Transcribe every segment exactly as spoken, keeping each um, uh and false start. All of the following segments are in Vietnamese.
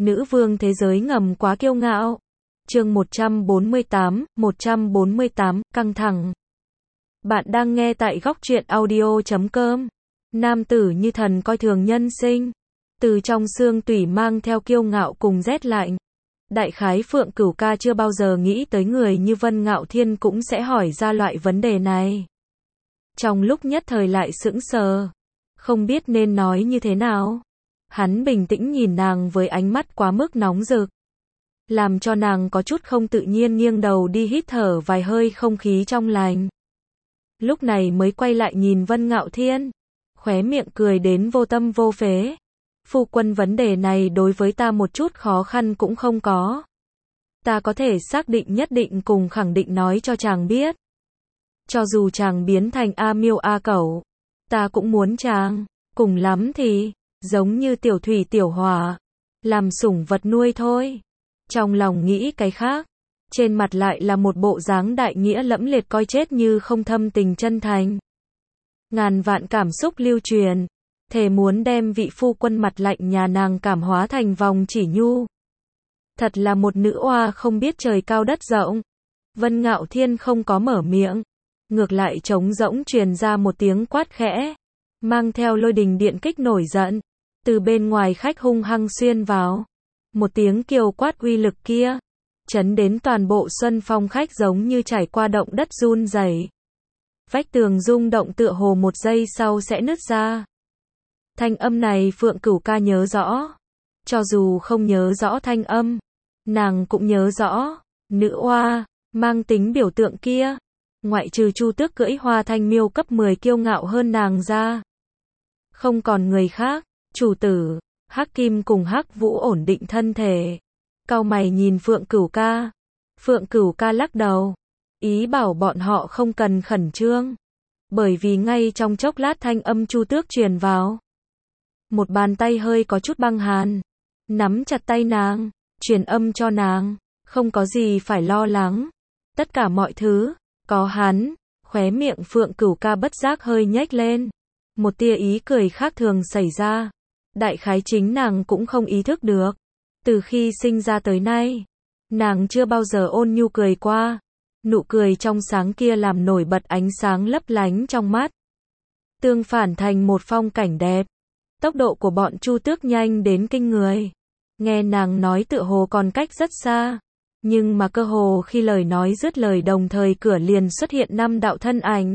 Nữ vương thế giới ngầm quá kiêu ngạo. Chương một trăm bốn mươi tám, một trăm bốn mươi tám, căng thẳng. Bạn đang nghe tại góc truyện audio chấm com. Nam tử như thần coi thường nhân sinh. Từ trong xương tủy mang theo kiêu ngạo cùng rét lạnh. Đại khái Phượng Cửu Ca chưa bao giờ nghĩ tới người như Vân Ngạo Thiên cũng sẽ hỏi ra loại vấn đề này. Trong lúc nhất thời lại sững sờ. Không biết nên nói như thế nào. Hắn bình tĩnh nhìn nàng với ánh mắt quá mức nóng rực. Làm cho nàng có chút không tự nhiên nghiêng đầu đi hít thở vài hơi không khí trong lành. Lúc này mới quay lại nhìn Vân Ngạo Thiên. Khóe miệng cười đến vô tâm vô phế. Phu quân, vấn đề này đối với ta một chút khó khăn cũng không có. Ta có thể xác định nhất định cùng khẳng định nói cho chàng biết. Cho dù chàng biến thành A Miêu A Cẩu, ta cũng muốn chàng, cùng lắm thì, giống như tiểu thủy tiểu hỏa, làm sủng vật nuôi thôi. Trong lòng nghĩ cái khác, trên mặt lại là một bộ dáng đại nghĩa lẫm liệt coi chết như không, thâm tình chân thành. Ngàn vạn cảm xúc lưu truyền, thề muốn đem vị phu quân mặt lạnh nhà nàng cảm hóa thành vòng chỉ nhu. Thật là một nữ oa không biết trời cao đất rộng. Vân Ngạo Thiên không có mở miệng, ngược lại trống rỗng truyền ra một tiếng quát khẽ, mang theo lôi đình điện kích nổi giận, từ bên ngoài khách hung hăng xuyên vào. Một tiếng kiều quát uy lực kia, chấn đến toàn bộ Xuân Phong khách giống như trải qua động đất run rẩy. Vách tường rung động tựa hồ một giây sau sẽ nứt ra. Thanh âm này Phượng Cửu Ca nhớ rõ. Cho dù không nhớ rõ thanh âm, nàng cũng nhớ rõ. Nữ oa, mang tính biểu tượng kia, ngoại trừ Chu Tước cưỡi Hoa Thanh Miêu cấp mười kiêu ngạo hơn nàng ra, không còn người khác. Chủ tử, Hắc Kim cùng Hắc Vũ ổn định thân thể, cau mày nhìn Phượng Cửu Ca. Phượng Cửu Ca lắc đầu, ý bảo bọn họ không cần khẩn trương, bởi vì ngay trong chốc lát thanh âm Chu Tước truyền vào. Một bàn tay hơi có chút băng hàn, nắm chặt tay nàng, truyền âm cho nàng, không có gì phải lo lắng. Tất cả mọi thứ, có hắn. Khóe miệng Phượng Cửu Ca bất giác hơi nhếch lên. Một tia ý cười khác thường xảy ra. Đại khái chính nàng cũng không ý thức được. Từ khi sinh ra tới nay, nàng chưa bao giờ ôn nhu cười qua. Nụ cười trong sáng kia làm nổi bật ánh sáng lấp lánh trong mắt, tương phản thành một phong cảnh đẹp. Tốc độ của bọn Chu Tước nhanh đến kinh người. Nghe nàng nói tựa hồ còn cách rất xa. Nhưng mà cơ hồ khi lời nói dứt lời đồng thời cửa liền xuất hiện năm đạo thân ảnh.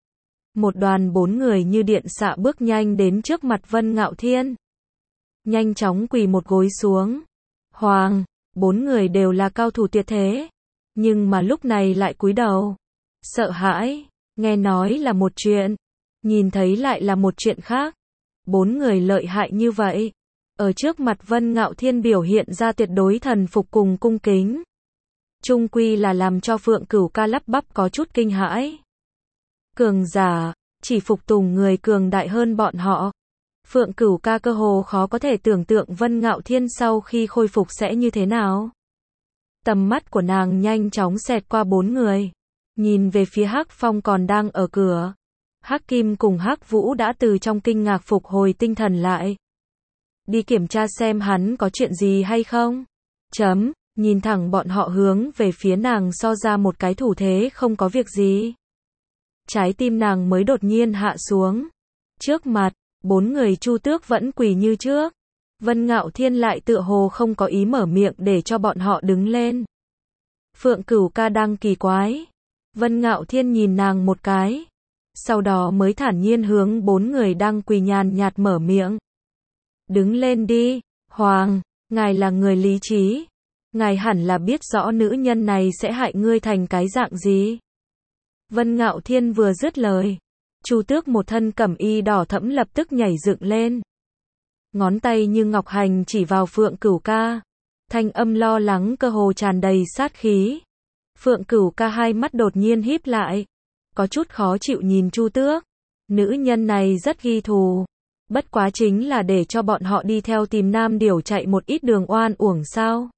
Một đoàn bốn người như điện xạ bước nhanh đến trước mặt Vân Ngạo Thiên. Nhanh chóng quỳ một gối xuống. Hoàng, bốn người đều là cao thủ tuyệt thế. Nhưng mà lúc này lại cúi đầu. Sợ hãi, nghe nói là một chuyện, nhìn thấy lại là một chuyện khác. Bốn người lợi hại như vậy, ở trước mặt Vân Ngạo Thiên biểu hiện ra tuyệt đối thần phục cùng cung kính. Chung quy là làm cho Phượng Cửu Ca lắp bắp có chút kinh hãi. Cường giả, chỉ phục tùng người cường đại hơn bọn họ. Phượng Cửu Ca cơ hồ khó có thể tưởng tượng Vân Ngạo Thiên sau khi khôi phục sẽ như thế nào. Tầm mắt của nàng nhanh chóng xẹt qua bốn người, nhìn về phía Hắc Phong còn đang ở cửa. Hắc Kim cùng Hắc Vũ đã từ trong kinh ngạc phục hồi tinh thần lại. Đi kiểm tra xem hắn có chuyện gì hay không. Chấm, nhìn thẳng bọn họ hướng về phía nàng so ra một cái thủ thế không có việc gì. Trái tim nàng mới đột nhiên hạ xuống. Trước mặt, bốn người Chu Tước vẫn quỳ như trước. Vân Ngạo Thiên lại tựa hồ không có ý mở miệng để cho bọn họ đứng lên. Phượng Cửu Ca đang kỳ quái. Vân Ngạo Thiên nhìn nàng một cái, sau đó mới thản nhiên hướng bốn người đang quỳ nhàn nhạt mở miệng. Đứng lên đi, Hoàng, ngài là người lý trí. Ngài hẳn là biết rõ nữ nhân này sẽ hại ngươi thành cái dạng gì. Vân Ngạo Thiên vừa dứt lời, Chu Tước một thân cẩm y đỏ thẫm lập tức nhảy dựng lên. Ngón tay như ngọc hành chỉ vào Phượng Cửu Ca. Thanh âm lo lắng cơ hồ tràn đầy sát khí. Phượng Cửu Ca hai mắt đột nhiên híp lại, có chút khó chịu nhìn Chu Tước. Nữ nhân này rất ghi thù. Bất quá chính là để cho bọn họ đi theo tìm Nam Điểu chạy một ít đường oan uổng sao?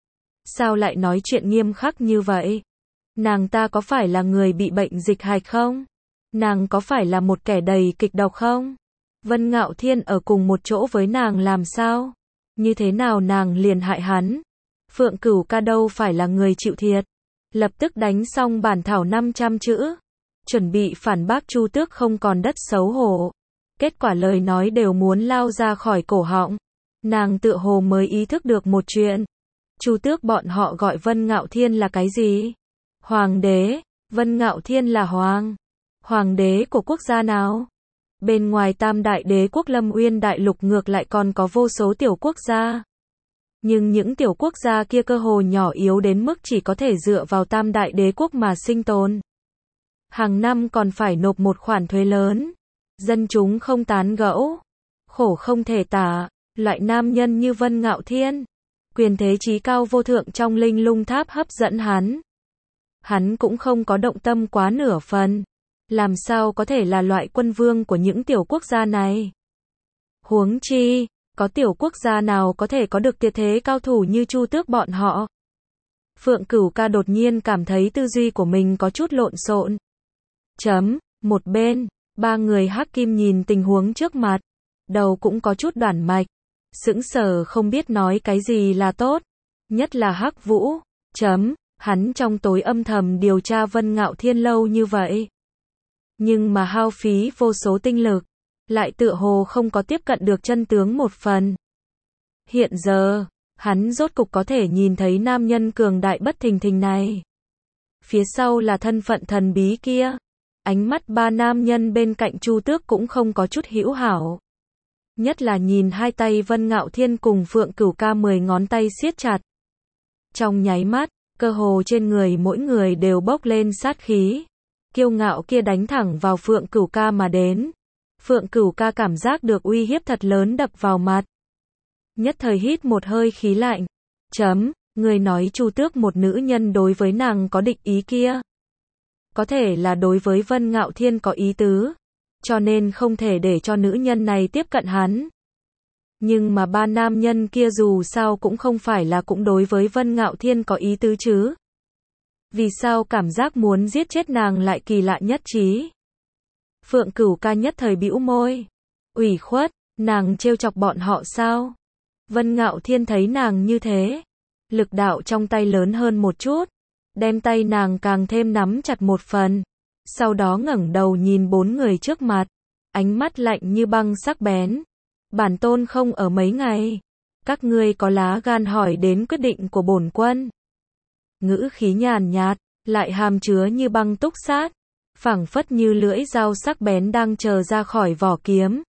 Sao lại nói chuyện nghiêm khắc như vậy? Nàng ta có phải là người bị bệnh dịch hạch không? Nàng có phải là một kẻ đầy kịch độc không? Vân Ngạo Thiên ở cùng một chỗ với nàng làm sao? như thế nào nàng liền hại hắn. Phượng Cửu Ca đâu phải là người chịu thiệt. Lập tức đánh xong bản thảo năm trăm chữ. Chuẩn bị phản bác Chu Tước không còn đất xấu hổ. Kết quả lời nói đều muốn lao ra khỏi cổ họng. Nàng tựa hồ mới ý thức được một chuyện. Chu Tước bọn họ gọi Vân Ngạo Thiên là cái gì? Hoàng đế. Vân Ngạo Thiên là hoàng. Hoàng đế của quốc gia nào? Bên ngoài Tam Đại Đế quốc Lâm Uyên Đại Lục ngược lại còn có vô số tiểu quốc gia. Nhưng những tiểu quốc gia kia cơ hồ nhỏ yếu đến mức chỉ có thể dựa vào Tam Đại Đế quốc mà sinh tồn. Hàng năm còn phải nộp một khoản thuế lớn. Dân chúng không tán gẫu. Khổ không thể tả. Loại nam nhân như Vân Ngạo Thiên. Quyền thế trí cao vô thượng trong linh lung tháp hấp dẫn hắn. Hắn cũng không có động tâm quá nửa phần. Làm sao có thể là loại quân vương của những tiểu quốc gia này? Huống chi, có tiểu quốc gia nào có thể có được tuyệt thế cao thủ như Chu Tước bọn họ? Phượng Cửu Ca đột nhiên cảm thấy tư duy của mình có chút lộn xộn. Chấm, một bên, ba người Hắc Kim nhìn tình huống trước mặt, đầu cũng có chút đoản mạch, sững sờ không biết nói cái gì là tốt, nhất là Hắc Vũ, chấm, hắn trong tối âm thầm điều tra Vân Ngạo Thiên lâu như vậy. Nhưng mà hao phí vô số tinh lực, lại tựa hồ không có tiếp cận được chân tướng một phần. Hiện giờ, hắn rốt cục có thể nhìn thấy nam nhân cường đại bất thình thình này. Phía sau là thân phận thần bí kia. Ánh mắt ba nam nhân bên cạnh Chu Tước cũng không có chút hữu hảo. Nhất là nhìn hai tay Vân Ngạo Thiên cùng Phượng Cửu Ca mười ngón tay siết chặt. Trong nháy mắt, cơ hồ trên người mỗi người đều bốc lên sát khí. Kiêu ngạo kia đánh thẳng vào Phượng Cửu Ca mà đến. Phượng Cửu Ca cảm giác được uy hiếp thật lớn đập vào mặt. Nhất thời hít một hơi khí lạnh. Chấm, người nói Chu Tước một nữ nhân đối với nàng có địch ý kia. Có thể là đối với Vân Ngạo Thiên có ý tứ. Cho nên không thể để cho nữ nhân này tiếp cận hắn. Nhưng mà ba nam nhân kia dù sao cũng không phải là cũng đối với Vân Ngạo Thiên có ý tứ chứ. Vì sao cảm giác muốn giết chết nàng lại kỳ lạ nhất trí? Phượng Cửu Ca nhất thời bĩu môi. Ủy khuất, nàng trêu chọc bọn họ sao? Vân Ngạo Thiên thấy nàng như thế. Lực đạo trong tay lớn hơn một chút. Đem tay nàng càng thêm nắm chặt một phần. Sau đó ngẩng đầu nhìn bốn người trước mặt. Ánh mắt lạnh như băng sắc bén. Bản tôn không ở mấy ngày. Các ngươi có lá gan hỏi đến quyết định của bổn quân. Ngữ khí nhàn nhạt, lại hàm chứa như băng túc sát. Phảng phất như lưỡi dao sắc bén đang chờ ra khỏi vỏ kiếm.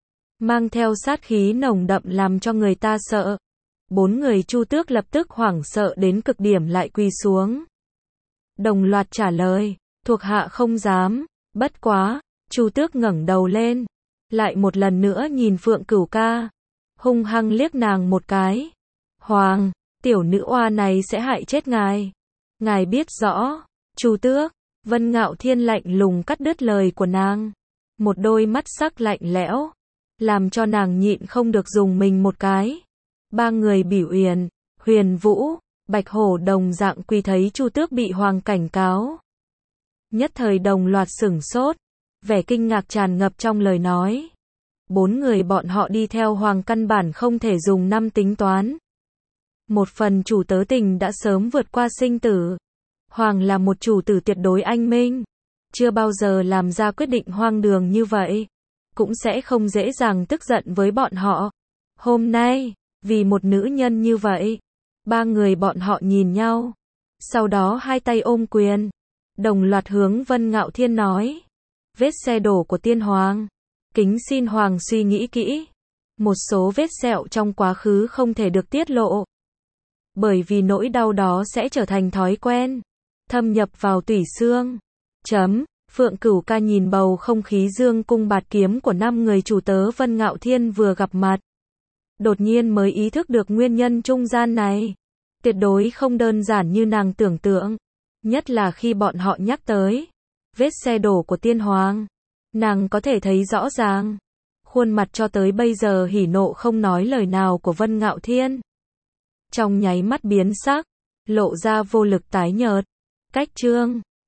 Mang theo sát khí nồng đậm làm cho người ta sợ. Bốn người Chu Tước lập tức hoảng sợ đến cực điểm lại quỳ xuống. Đồng loạt trả lời, thuộc hạ không dám, bất quá, Chu Tước ngẩng đầu lên, lại một lần nữa nhìn Phượng Cửu Ca, hung hăng liếc nàng một cái. Hoàng, tiểu nữ oa này sẽ hại chết ngài. Ngài biết rõ, Chu Tước, Vân Ngạo Thiên lạnh lùng cắt đứt lời của nàng. Một đôi mắt sắc lạnh lẽo, làm cho nàng nhịn không được dùng mình một cái. Ba người Bửu Uyển, Huyền Vũ, Bạch Hổ đồng dạng quỳ thấy Chu Tước bị hoàng cảnh cáo. Nhất thời đồng loạt sửng sốt, vẻ kinh ngạc tràn ngập trong lời nói. Bốn người bọn họ đi theo hoàng căn bản không thể dùng năm tính toán. Một phần chủ tớ tình đã sớm vượt qua sinh tử. Hoàng là một chủ tử tuyệt đối anh minh, chưa bao giờ làm ra quyết định hoang đường như vậy, cũng sẽ không dễ dàng tức giận với bọn họ. Hôm nay, vì một nữ nhân như vậy, ba người bọn họ nhìn nhau, sau đó hai tay ôm quyền, đồng loạt hướng Vân Ngạo Thiên nói, vết xe đổ của tiên hoàng, kính xin hoàng suy nghĩ kỹ, một số vết sẹo trong quá khứ không thể được tiết lộ, bởi vì nỗi đau đó sẽ trở thành thói quen, thâm nhập vào tủy xương. Chấm, Phượng Cửu Ca nhìn bầu không khí dương cung bạt kiếm của năm người chủ tớ Vân Ngạo Thiên vừa gặp mặt. Đột nhiên mới ý thức được nguyên nhân trung gian này. Tuyệt đối không đơn giản như nàng tưởng tượng. Nhất là khi bọn họ nhắc tới vết xe đổ của tiên hoàng. Nàng có thể thấy rõ ràng. Khuôn mặt cho tới bây giờ hỉ nộ không nói lời nào của Vân Ngạo Thiên. Trong nháy mắt biến sắc, lộ ra vô lực tái nhợt. Cách chương